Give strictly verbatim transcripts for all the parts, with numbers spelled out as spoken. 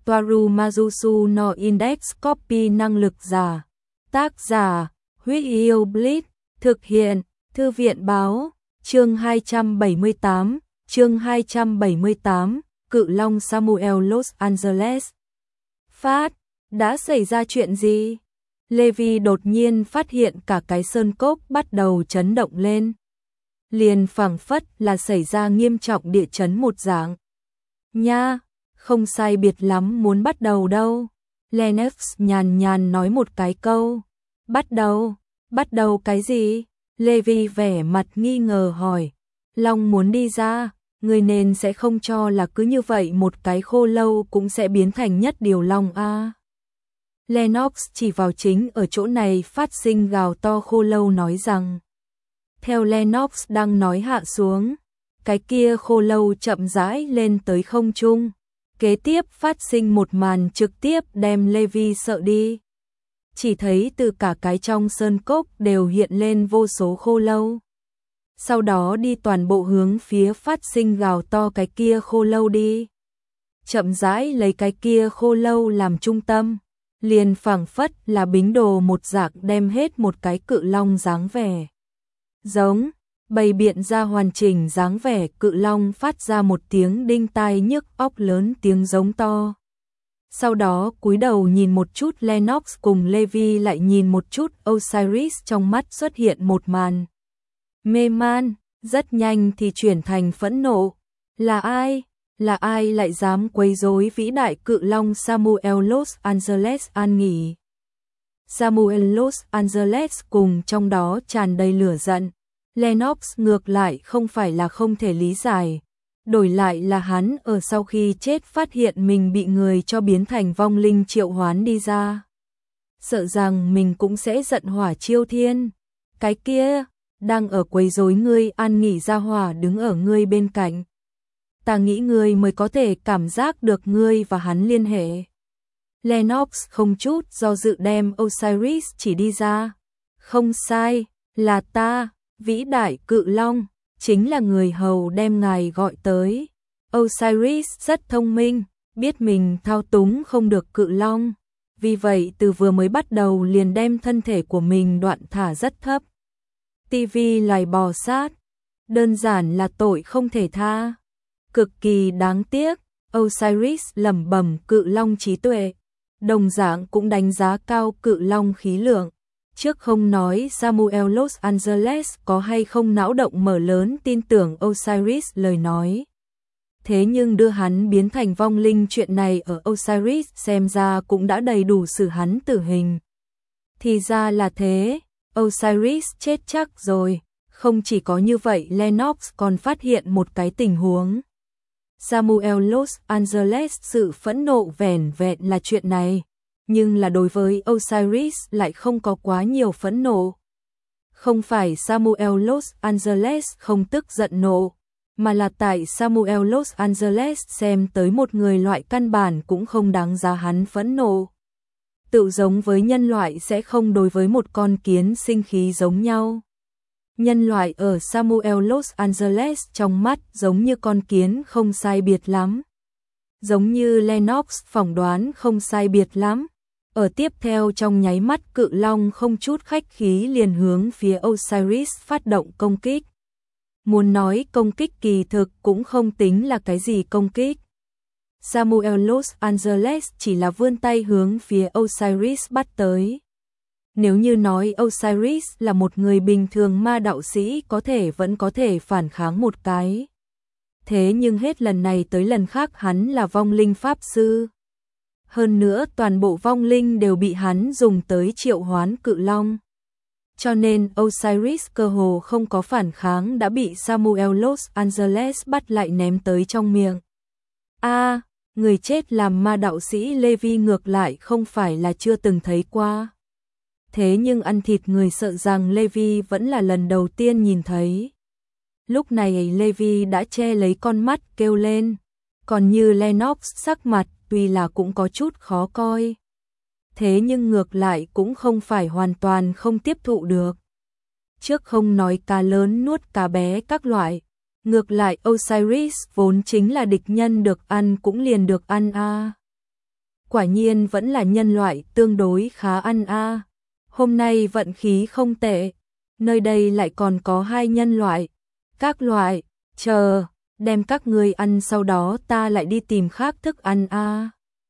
Toaru Majusu no Index Copy năng lực giả. Tác giả, Huyết Yêu Blitz, thực hiện, Thư viện báo, chương hai trăm bảy mươi tám, chương hai trăm bảy mươi tám, Cự Long Samuel Los Angeles. Phát, đã xảy ra chuyện gì? Levi đột nhiên phát hiện cả cái sơn cốc bắt đầu chấn động lên. Liền phảng phất là xảy ra nghiêm trọng địa chấn một dạng. Nha, không sai biệt lắm muốn bắt đầu đâu. Lennox nhàn nhàn nói một cái câu. Bắt đầu? Bắt đầu cái gì? Levi vẻ mặt nghi ngờ hỏi. Long muốn đi ra, người nên sẽ không cho là cứ như vậy một cái khô lâu cũng sẽ biến thành nhất điều long a. À. Lennox chỉ vào chính ở chỗ này phát sinh gào to khô lâu nói rằng. Theo Lennox đang nói hạ xuống, cái kia khô lâu chậm rãi lên tới không trung. Kế tiếp phát sinh một màn trực tiếp đem Levi sợ đi. Chỉ thấy từ cả cái trong sơn cốc đều hiện lên vô số khô lâu. Sau đó đi toàn bộ hướng phía phát sinh gào to cái kia khô lâu đi. Chậm rãi lấy cái kia khô lâu làm trung tâm. Liền phảng phất là bính đồ một dạng đem hết một cái cự long dáng vẻ. Giống, bày biện ra hoàn chỉnh dáng vẻ cự long phát ra một tiếng đinh tai nhức óc lớn tiếng giống to. Sau đó cúi đầu nhìn một chút Lennox cùng Levi lại nhìn một chút Osiris trong mắt xuất hiện một màn. Mê man, rất nhanh thì chuyển thành phẫn nộ. Là ai? Là ai lại dám quấy rối vĩ đại cự long Samuel Los Angeles an nghỉ? Samuel Los Angeles cùng trong đó tràn đầy lửa giận. Lennox ngược lại không phải là không thể lý giải. Đổi lại là hắn ở sau khi chết phát hiện mình bị người cho biến thành vong linh triệu hoán đi ra. Sợ rằng mình cũng sẽ giận hỏa chiêu thiên. Cái kia, đang ở quấy rối ngươi an nghỉ ra hỏa đứng ở ngươi bên cạnh. Ta nghĩ ngươi mới có thể cảm giác được ngươi và hắn liên hệ. Lennox không chút do dự đem Osiris chỉ đi ra. Không sai, là ta, vĩ đại cự long, chính là người hầu đem ngài gọi tới. Osiris rất thông minh, biết mình thao túng không được cự long. Vì vậy từ vừa mới bắt đầu liền đem thân thể của mình đoạn thả rất thấp. ti vi loài bò sát, đơn giản là tội không thể tha. Cực kỳ đáng tiếc, Osiris lẩm bẩm cự long trí tuệ, đồng dạng cũng đánh giá cao cự long khí lượng. Trước không nói Samuel Los Angeles có hay không não động mở lớn tin tưởng Osiris lời nói. Thế nhưng đưa hắn biến thành vong linh chuyện này ở Osiris xem ra cũng đã đầy đủ xử hắn tử hình. Thì ra là thế, Osiris chết chắc rồi. Không chỉ có như vậy, Lennox còn phát hiện một cái tình huống. Samuel Los Angeles sự phẫn nộ vẻn vẹn là chuyện này, nhưng là đối với Osiris lại không có quá nhiều phẫn nộ. Không phải Samuel Los Angeles không tức giận nộ, mà là tại Samuel Los Angeles xem tới một người loại căn bản cũng không đáng giá hắn phẫn nộ. Tự giống với nhân loại sẽ không đối với một con kiến sinh khí giống nhau. Nhân loại ở Samuel Los Angeles trong mắt giống như con kiến không sai biệt lắm. Giống như Lennox phỏng đoán không sai biệt lắm. Ở tiếp theo trong nháy mắt cự long không chút khách khí liền hướng phía Osiris phát động công kích. Muốn nói công kích kỳ thực cũng không tính là cái gì công kích. Samuel Los Angeles chỉ là vươn tay hướng phía Osiris bắt tới. Nếu như nói Osiris là một người bình thường ma đạo sĩ có thể vẫn có thể phản kháng một cái. Thế nhưng hết lần này tới lần khác hắn là vong linh pháp sư. Hơn nữa toàn bộ vong linh đều bị hắn dùng tới triệu hoán cự long. Cho nên Osiris cơ hồ không có phản kháng đã bị Samuel Los Angeles bắt lại ném tới trong miệng. A, à, người chết làm ma đạo sĩ Levi ngược lại không phải là chưa từng thấy qua. Thế nhưng ăn thịt người sợ rằng Levi vẫn là lần đầu tiên nhìn thấy. Lúc này Levi đã che lấy con mắt kêu lên. Còn như Lennox sắc mặt tuy là cũng có chút khó coi. Thế nhưng ngược lại cũng không phải hoàn toàn không tiếp thụ được. Trước không nói cá lớn nuốt cá bé các loại. Ngược lại Osiris vốn chính là địch nhân được ăn cũng liền được ăn a. À. quả nhiên vẫn là nhân loại tương đối khá ăn a. Hôm nay vận khí không tệ, nơi đây lại còn có hai nhân loại. Các loại, chờ, đem các ngươi ăn sau đó ta lại đi tìm khác thức ăn a.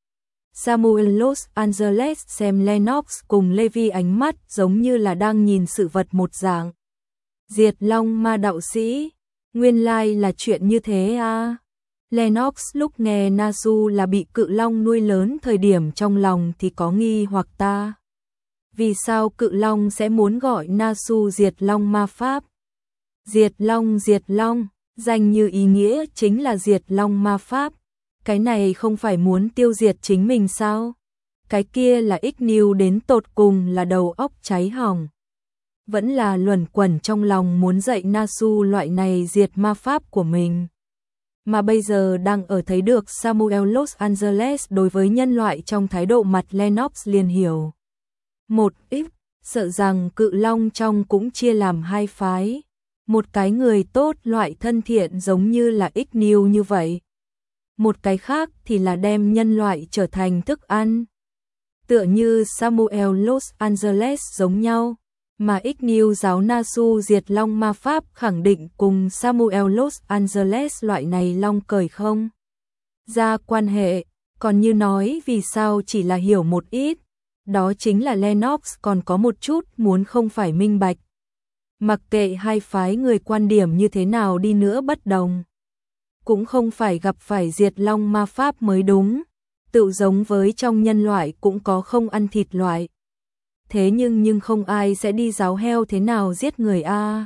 Samuel Los Angeles xem Lennox cùng Levi ánh mắt giống như là đang nhìn sự vật một dạng. Diệt Long ma đạo sĩ, nguyên lai là chuyện như thế a. Lennox lúc nghe Nasu là bị cự long nuôi lớn thời điểm trong lòng thì có nghi hoặc ta. Vì sao cự long sẽ muốn gọi Nasu diệt long ma pháp? Diệt long diệt long, danh như ý nghĩa chính là diệt long ma pháp. Cái này không phải muốn tiêu diệt chính mình sao? Cái kia là Ignew đến tột cùng là đầu óc cháy hỏng. Vẫn là luẩn quẩn trong lòng muốn dạy Nasu loại này diệt ma pháp của mình. Mà bây giờ đang ở thấy được Samuel Los Angeles đối với nhân loại trong thái độ mặt Lennox liền hiểu. Một ít, sợ rằng cự long trong cũng chia làm hai phái. Một cái người tốt loại thân thiện giống như là Ignew như vậy. Một cái khác thì là đem nhân loại trở thành thức ăn. Tựa như Samuel Los Angeles giống nhau. Mà Ignew giáo Nasu diệt long ma pháp khẳng định cùng Samuel Los Angeles loại này long cởi không ra quan hệ, còn như nói vì sao chỉ là hiểu một ít, đó chính là Lennox còn có một chút muốn không phải minh bạch. Mặc kệ hai phái người quan điểm như thế nào đi nữa bất đồng, cũng không phải gặp phải diệt long ma pháp mới đúng, tự giống với trong nhân loại cũng có không ăn thịt loại. Thế nhưng nhưng không ai sẽ đi giáo heo thế nào giết người a.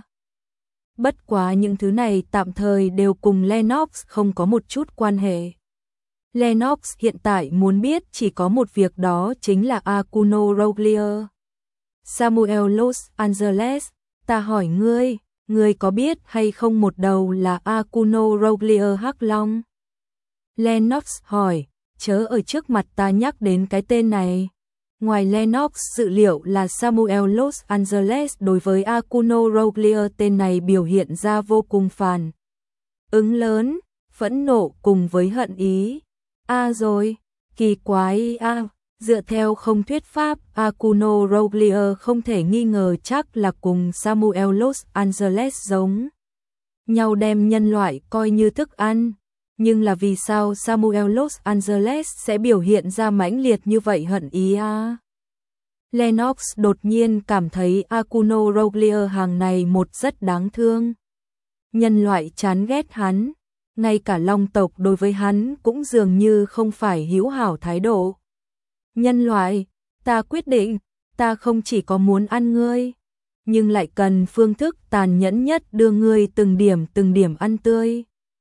Bất quá những thứ này tạm thời đều cùng Lennox không có một chút quan hệ. Lennox hiện tại muốn biết chỉ có một việc, đó chính là Akuno Roglier. Samuel Los Angeles, ta hỏi ngươi, ngươi có biết hay không một đầu là Akuno Roglier Hắc Long? Lennox hỏi, chớ ở trước mặt ta nhắc đến cái tên này. Ngoài Lennox dự liệu là Samuel Los Angeles đối với Akuno Roglier tên này biểu hiện ra vô cùng phản ứng lớn, phẫn nộ cùng với hận ý. A à rồi, kỳ quái a, à, dựa theo không thuyết pháp, Akuno Roglier không thể nghi ngờ chắc là cùng Samuel Los Angeles giống nhau đem nhân loại coi như thức ăn. Nhưng là vì sao Samuel Los Angeles sẽ biểu hiện ra mãnh liệt như vậy hận ý a? À? Lennox đột nhiên cảm thấy Akuno Roglier hàng này một rất đáng thương. Nhân loại chán ghét hắn, ngay cả long tộc đối với hắn cũng dường như không phải hữu hảo thái độ. Nhân loại, ta quyết định, ta không chỉ có muốn ăn ngươi, nhưng lại cần phương thức tàn nhẫn nhất đưa ngươi từng điểm từng điểm ăn tươi.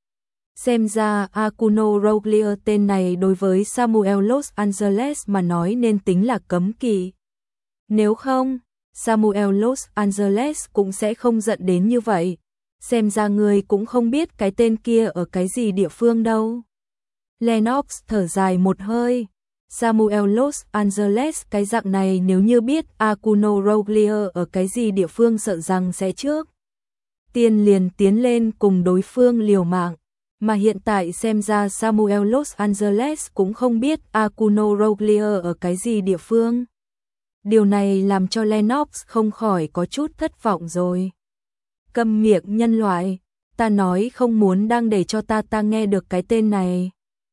Xem ra Akuno Roglier tên này đối với Samuel Los Angeles mà nói nên tính là cấm kỵ. Nếu không, Samuel Los Angeles cũng sẽ không giận đến như vậy. Xem ra người cũng không biết cái tên kia ở cái gì địa phương đâu. Lennox thở dài một hơi. Samuel Los Angeles cái dạng này nếu như biết Akuno Roglier ở cái gì địa phương sợ rằng sẽ trước tiên liền tiến lên cùng đối phương liều mạng. Mà hiện tại xem ra Samuel Los Angeles cũng không biết Akuno Roglier ở cái gì địa phương. Điều này làm cho Lennox không khỏi có chút thất vọng rồi. Câm miệng nhân loại, ta nói không muốn đang để cho ta ta nghe được cái tên này.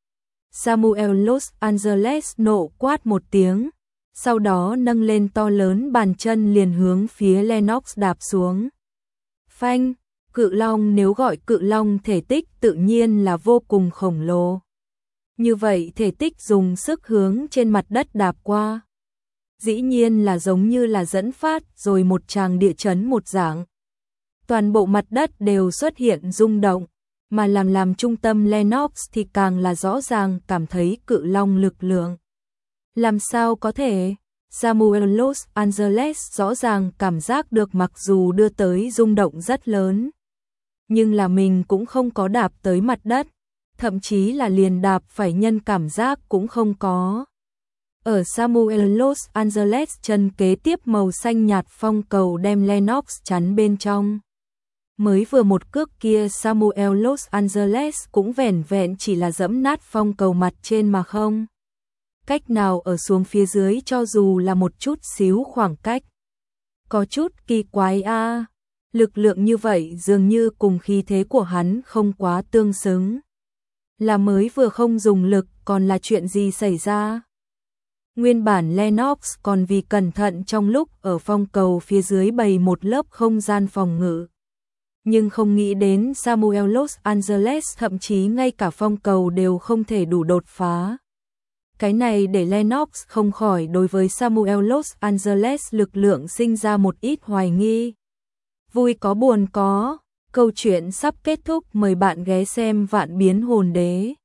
Samuel Los Angeles nộ quát một tiếng, sau đó nâng lên to lớn bàn chân liền hướng phía Lennox đạp xuống. Phanh! Cự long nếu gọi cự long thể tích tự nhiên là vô cùng khổng lồ. Như vậy thể tích dùng sức hướng trên mặt đất đạp qua. Dĩ nhiên là giống như là dẫn phát rồi một tràng địa chấn một dạng. Toàn bộ mặt đất đều xuất hiện rung động, mà làm làm trung tâm Lennox thì càng là rõ ràng cảm thấy cự long lực lượng. Làm sao có thể? Samuel Los Angeles rõ ràng cảm giác được mặc dù đưa tới rung động rất lớn, nhưng là mình cũng không có đạp tới mặt đất, thậm chí là liền đạp phải nhân cảm giác cũng không có. Ở Samuel Los Angeles chân kế tiếp màu xanh nhạt phong cầu đem Lennox chắn bên trong. Mới vừa một cước kia Samuel Los Angeles cũng vẻn vẹn chỉ là dẫm nát phong cầu mặt trên mà không cách nào ở xuống phía dưới cho dù là một chút xíu khoảng cách. Có chút kỳ quái a, à. Lực lượng như vậy dường như cùng khí thế của hắn không quá tương xứng. Là mới vừa không dùng lực, còn là chuyện gì xảy ra? Nguyên bản Lennox còn vì cẩn thận trong lúc ở phong cầu phía dưới bày một lớp không gian phòng ngự. Nhưng không nghĩ đến Samuel Los Angeles thậm chí ngay cả phong cầu đều không thể đủ đột phá. Cái này để Lennox không khỏi đối với Samuel Los Angeles lực lượng sinh ra một ít hoài nghi. Vui có buồn có, câu chuyện sắp kết thúc, mời bạn ghé xem Vạn Biến Hồn Đế.